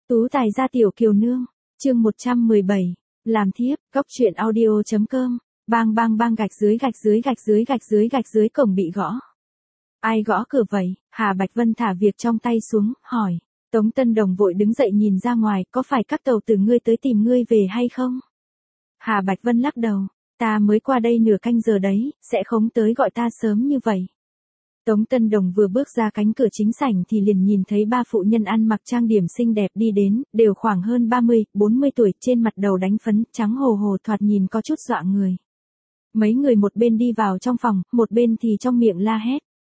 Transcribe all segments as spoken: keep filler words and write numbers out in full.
Tú tài gia tiểu kiều nương, chương một trăm mười bảy, làm thiếp, góc truyện audio.com, bang bang bang gạch dưới gạch dưới gạch dưới gạch dưới gạch dưới cổng bị gõ. Ai gõ cửa vậy? Hà Bạch Vân thả việc trong tay xuống, hỏi. Tống Tân Đồng vội đứng dậy nhìn ra ngoài, có phải các tàu từ ngươi tới tìm ngươi về hay không? Hà Bạch Vân lắc đầu, ta mới qua đây nửa canh giờ đấy, sẽ không tới gọi ta sớm như vậy. Tống Tân Đồng vừa bước ra cánh cửa chính sảnh thì liền nhìn thấy ba phụ nhân ăn mặc trang điểm xinh đẹp đi đến, đều khoảng hơn ba mươi, bốn mươi tuổi, trên mặt đầu đánh phấn, trắng hồ hồ thoạt nhìn có chút dọa người. Mấy người một bên đi vào trong phòng, một bên thì trong miệng la hét.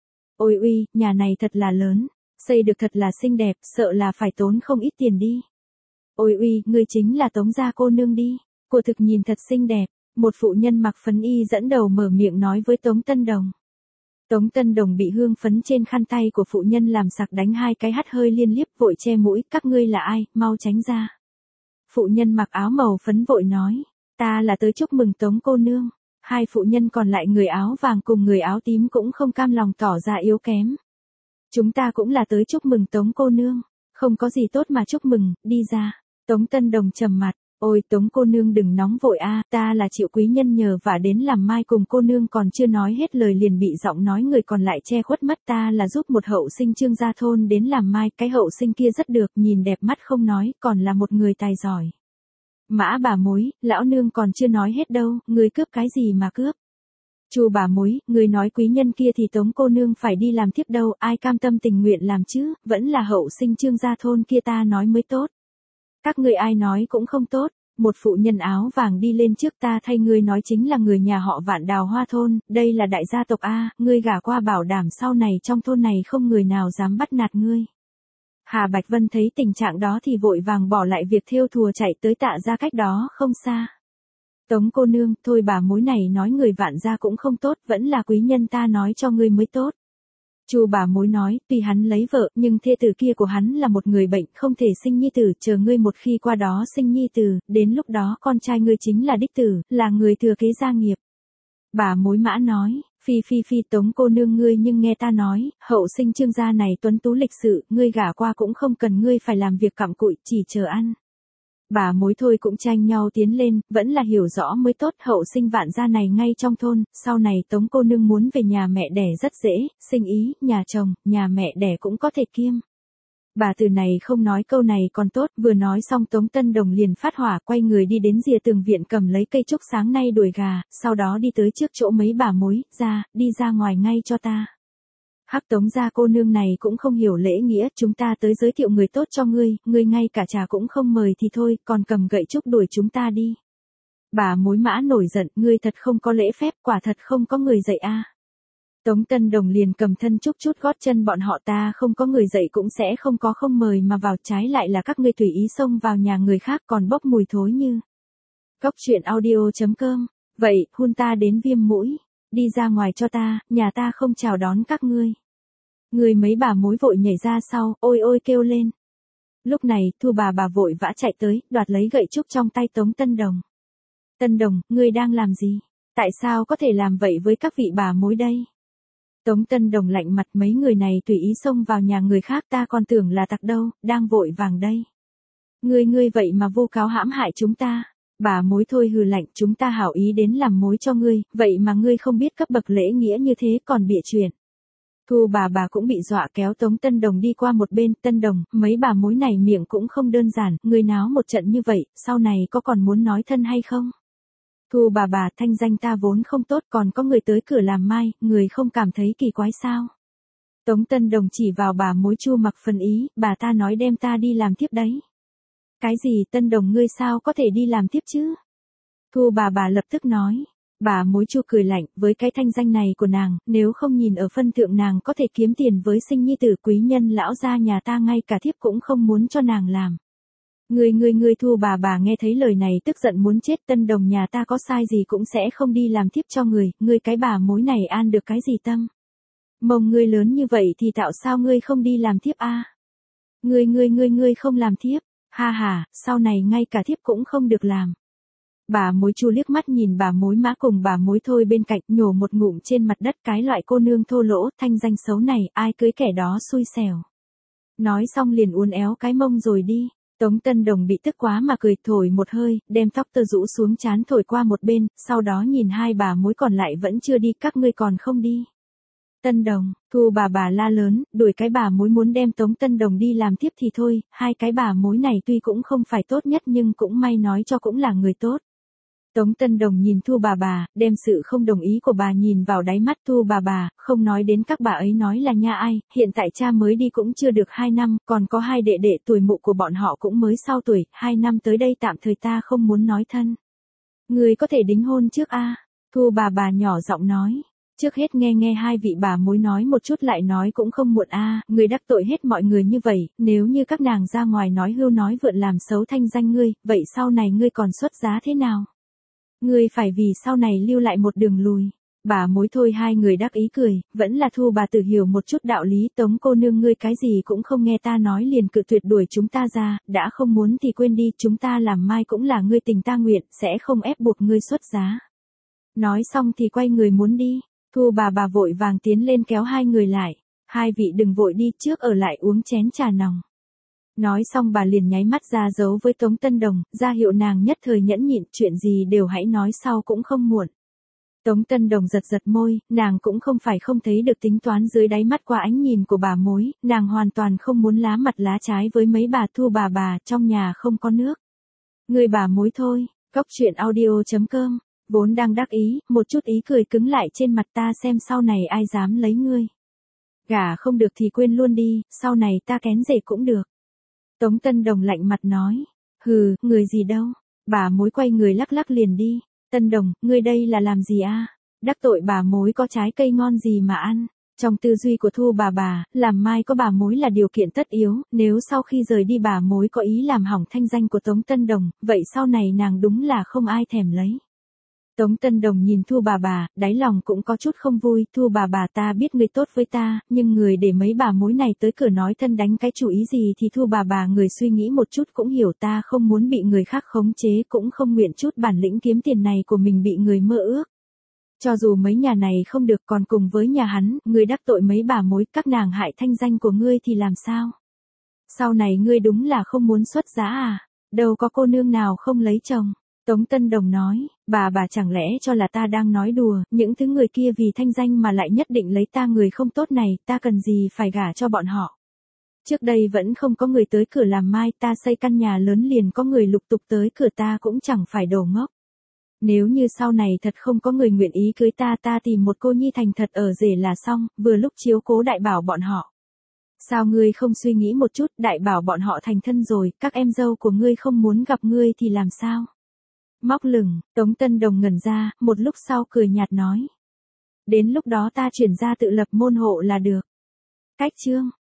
Ôi uy, nhà này thật là lớn, xây được thật là xinh đẹp, sợ là phải tốn không ít tiền đi. Ôi uy, ngươi chính là Tống gia cô nương đi, cô thực nhìn thật xinh đẹp, một phụ nhân mặc phấn y dẫn đầu mở miệng nói với Tống Tân Đồng. Tống Tân Đồng bị hương phấn trên khăn tay của phụ nhân làm sặc đánh hai cái hắt hơi liên liếp, vội che mũi, các ngươi là ai, mau tránh ra. Phụ nhân mặc áo màu phấn vội nói, ta là tới chúc mừng Tống cô nương. Hai phụ nhân còn lại người áo vàng cùng người áo tím cũng không cam lòng tỏ ra yếu kém. Chúng ta cũng là tới chúc mừng Tống cô nương, không có gì tốt mà chúc mừng, đi ra. Tống Tân Đồng trầm mặt, ôi Tống cô nương đừng nóng vội a, ta là Triệu quý nhân nhờ vả đến làm mai cùng cô nương, còn chưa nói hết lời liền bị giọng nói người còn lại che khuất mất. Ta là giúp một hậu sinh Trương gia thôn đến làm mai, cái hậu sinh kia rất được, nhìn đẹp mắt không nói, còn là một người tài giỏi. Mã bà mối, lão nương còn chưa nói hết đâu, ngươi cướp cái gì mà cướp? Chu bà mối, ngươi nói quý nhân kia thì Tống cô nương phải đi làm thiếp đâu, ai cam tâm tình nguyện làm chứ, vẫn là hậu sinh Trương gia thôn kia ta nói mới tốt. Các ngươi ai nói cũng không tốt. Một phụ nhân áo vàng đi lên trước, ta thay ngươi nói chính là người nhà họ Vạn Đào Hoa thôn, đây là đại gia tộc a, ngươi gả qua bảo đảm sau này trong thôn này không người nào dám bắt nạt ngươi. Hà Bạch Vân thấy tình trạng đó thì vội vàng bỏ lại việc thêu thùa chạy tới Tạ gia cách đó không xa. Tống cô nương, thôi bà mối này nói người Vạn gia cũng không tốt, vẫn là quý nhân ta nói cho ngươi mới tốt. Chu bà mối nói, tuy hắn lấy vợ, nhưng thê tử kia của hắn là một người bệnh, không thể sinh nhi tử, chờ ngươi một khi qua đó sinh nhi tử, đến lúc đó con trai ngươi chính là đích tử, là người thừa kế gia nghiệp. Bà mối Mã nói, phi phi phi Tống cô nương ngươi nhưng nghe ta nói, hậu sinh Trương gia này tuấn tú lịch sự, ngươi gả qua cũng không cần ngươi phải làm việc cặm cụi, chỉ chờ ăn. Bà mối thôi cũng tranh nhau tiến lên, vẫn là hiểu rõ mới tốt, hậu sinh Vạn gia này ngay trong thôn, sau này Tống cô nương muốn về nhà mẹ đẻ rất dễ, sinh ý, nhà chồng, nhà mẹ đẻ cũng có thể kiêm. Bà từ này không nói câu này còn tốt, vừa nói xong Tống Tân Đồng liền phát hỏa, quay người đi đến rìa tường viện cầm lấy cây trúc sáng nay đuổi gà, sau đó đi tới trước chỗ mấy bà mối, ra, đi ra ngoài ngay cho ta. Hắc Tống gia cô nương này cũng không hiểu lễ nghĩa, chúng ta tới giới thiệu người tốt cho ngươi, ngươi ngay cả trà cũng không mời thì thôi, còn cầm gậy trúc đuổi chúng ta đi. Bà mối Mã nổi giận, ngươi thật không có lễ phép, quả thật không có người dạy a. Tống Tân Đồng liền cầm thân trúc chút gót chân bọn họ, ta không có người dạy cũng sẽ không có không mời mà vào, trái lại là các ngươi tùy ý xông vào nhà người khác còn bốc mùi thối như. Góc truyện audio.com, vậy, hun ta đến viêm mũi. Đi ra ngoài cho ta, nhà ta không chào đón các ngươi. Người mấy bà mối vội nhảy ra sau, ôi ôi kêu lên. Lúc này, Thu bà bà vội vã chạy tới, đoạt lấy gậy trúc trong tay Tống Tân Đồng. Tân Đồng, ngươi đang làm gì? Tại sao có thể làm vậy với các vị bà mối đây? Tống Tân Đồng lạnh mặt, mấy người này tùy ý xông vào nhà người khác, ta còn tưởng là tặc đâu, đang vội vàng đây. Ngươi ngươi vậy mà vô cáo hãm hại chúng ta. Bà mối thôi hừ lạnh, chúng ta hảo ý đến làm mối cho ngươi, vậy mà ngươi không biết cấp bậc lễ nghĩa như thế còn bịa chuyện. Thu bà bà cũng bị dọa, kéo Tống Tân Đồng đi qua một bên. Tân Đồng, mấy bà mối này miệng cũng không đơn giản, ngươi náo một trận như vậy, sau này có còn muốn nói thân hay không? Thu bà bà, thanh danh ta vốn không tốt, còn có người tới cửa làm mai, người không cảm thấy kỳ quái sao? Tống Tân Đồng chỉ vào bà mối Chu mặc phần ý, bà ta nói đem ta đi làm tiếp đấy. Cái gì Tân Đồng ngươi sao có thể đi làm tiếp chứ? Thu bà bà lập tức nói. Bà mối Chu cười lạnh, với cái thanh danh này của nàng, nếu không nhìn ở phân thượng nàng có thể kiếm tiền với sinh nhi tử quý nhân lão gia nhà ta, ngay cả thiếp cũng không muốn cho nàng làm. Ngươi ngươi ngươi Thu bà bà nghe thấy lời này tức giận muốn chết, Tân Đồng nhà ta có sai gì cũng sẽ không đi làm thiếp cho người, ngươi cái bà mối này an được cái gì tâm? Mông ngươi lớn như vậy thì tạo sao ngươi không đi làm thiếp a? Ngươi ngươi ngươi ngươi không làm thiếp? Ha ha, sau này ngay cả thiếp cũng không được làm. Bà mối Chu liếc mắt nhìn bà mối Mã cùng bà mối Thôi bên cạnh, nhổ một ngụm trên mặt đất, cái loại cô nương thô lỗ, thanh danh xấu này, ai cưới kẻ đó xui xẻo. Nói xong liền uốn éo cái mông rồi đi. Tống Tân Đồng bị tức quá mà cười, thổi một hơi, đem tóc tơ rũ xuống trán thổi qua một bên, sau đó nhìn hai bà mối còn lại vẫn chưa đi, các ngươi còn không đi. Tân Đồng, Thu bà bà la lớn, đuổi cái bà mối muốn đem Tống Tân Đồng đi làm tiếp thì thôi, hai cái bà mối này tuy cũng không phải tốt nhất nhưng cũng may nói cho cũng là người tốt. Tống Tân Đồng nhìn Thu bà bà, đem sự không đồng ý của bà nhìn vào đáy mắt Thu bà bà, không nói đến các bà ấy nói là nha ai, hiện tại cha mới đi cũng chưa được hai năm, còn có hai đệ đệ tuổi mụ của bọn họ cũng mới sau tuổi, hai năm tới đây tạm thời ta không muốn nói thân. Người có thể đính hôn trước a? Thu bà bà nhỏ giọng nói. Trước hết nghe nghe hai vị bà mối nói một chút lại nói cũng không muộn a, người đắc tội hết mọi người như vậy, nếu như các nàng ra ngoài nói hưu nói vượn làm xấu thanh danh ngươi, vậy sau này ngươi còn xuất giá thế nào? Ngươi phải vì sau này lưu lại một đường lùi. Bà mối thôi hai người đắc ý cười, vẫn là Thu bà tử hiểu một chút đạo lý, Tống cô nương ngươi cái gì cũng không nghe ta nói liền cự tuyệt đuổi chúng ta ra, đã không muốn thì quên đi, chúng ta làm mai cũng là ngươi tình ta nguyện, sẽ không ép buộc ngươi xuất giá. Nói xong thì quay người muốn đi, Thu bà bà vội vàng tiến lên kéo hai người lại, hai vị đừng vội đi, trước ở lại uống chén trà nòng. Nói xong bà liền nháy mắt ra dấu với Tống Tân Đồng, ra hiệu nàng nhất thời nhẫn nhịn, chuyện gì đều hãy nói sau cũng không muộn. Tống Tân Đồng giật giật môi, nàng cũng không phải không thấy được tính toán dưới đáy mắt qua ánh nhìn của bà mối, nàng hoàn toàn không muốn lá mặt lá trái với mấy bà Thu bà bà, trong nhà không có nước. Người bà mối thôi, Cóc truyện audio chấm com, vốn đang đắc ý, một chút ý cười cứng lại trên mặt, ta xem sau này ai dám lấy ngươi. Gả không được thì quên luôn đi, sau này ta kén rể cũng được. Tống Tân Đồng lạnh mặt nói, hừ, người gì đâu, bà mối quay người lắc lắc liền đi. Tân Đồng, ngươi đây là làm gì a? Đắc tội bà mối có trái cây ngon gì mà ăn? Trong tư duy của Thu bà bà, làm mai có bà mối là điều kiện tất yếu, nếu sau khi rời đi bà mối có ý làm hỏng thanh danh của Tống Tân Đồng, vậy sau này nàng đúng là không ai thèm lấy. Tống Tân Đồng nhìn Thu bà bà, đáy lòng cũng có chút không vui, Thu bà bà ta biết người tốt với ta, nhưng người để mấy bà mối này tới cửa nói thân đánh cái chủ ý gì thì Thu bà bà người suy nghĩ một chút cũng hiểu ta không muốn bị người khác khống chế, cũng không nguyện chút bản lĩnh kiếm tiền này của mình bị người mơ ước. Cho dù mấy nhà này không được còn cùng với nhà hắn, người đắc tội mấy bà mối, các nàng hại thanh danh của ngươi thì làm sao? Sau này ngươi đúng là không muốn xuất giá à? Đâu có cô nương nào không lấy chồng. Tống Tân Đồng nói, bà bà chẳng lẽ cho là ta đang nói đùa, những thứ người kia vì thanh danh mà lại nhất định lấy ta người không tốt này, ta cần gì phải gả cho bọn họ. Trước đây vẫn không có người tới cửa làm mai, ta xây căn nhà lớn liền có người lục tục tới cửa, ta cũng chẳng phải đồ ngốc. Nếu như sau này thật không có người nguyện ý cưới ta, ta tìm một cô nhi thành thật ở rể là xong, vừa lúc chiếu cố đại bảo bọn họ. Sao ngươi không suy nghĩ một chút, đại bảo bọn họ thành thân rồi, các em dâu của ngươi không muốn gặp ngươi thì làm sao? Móc lửng, Tống Tân Đồng ngẩn ra, một lúc sau cười nhạt nói. Đến lúc đó ta chuyển ra tự lập môn hộ là được. Cách chương.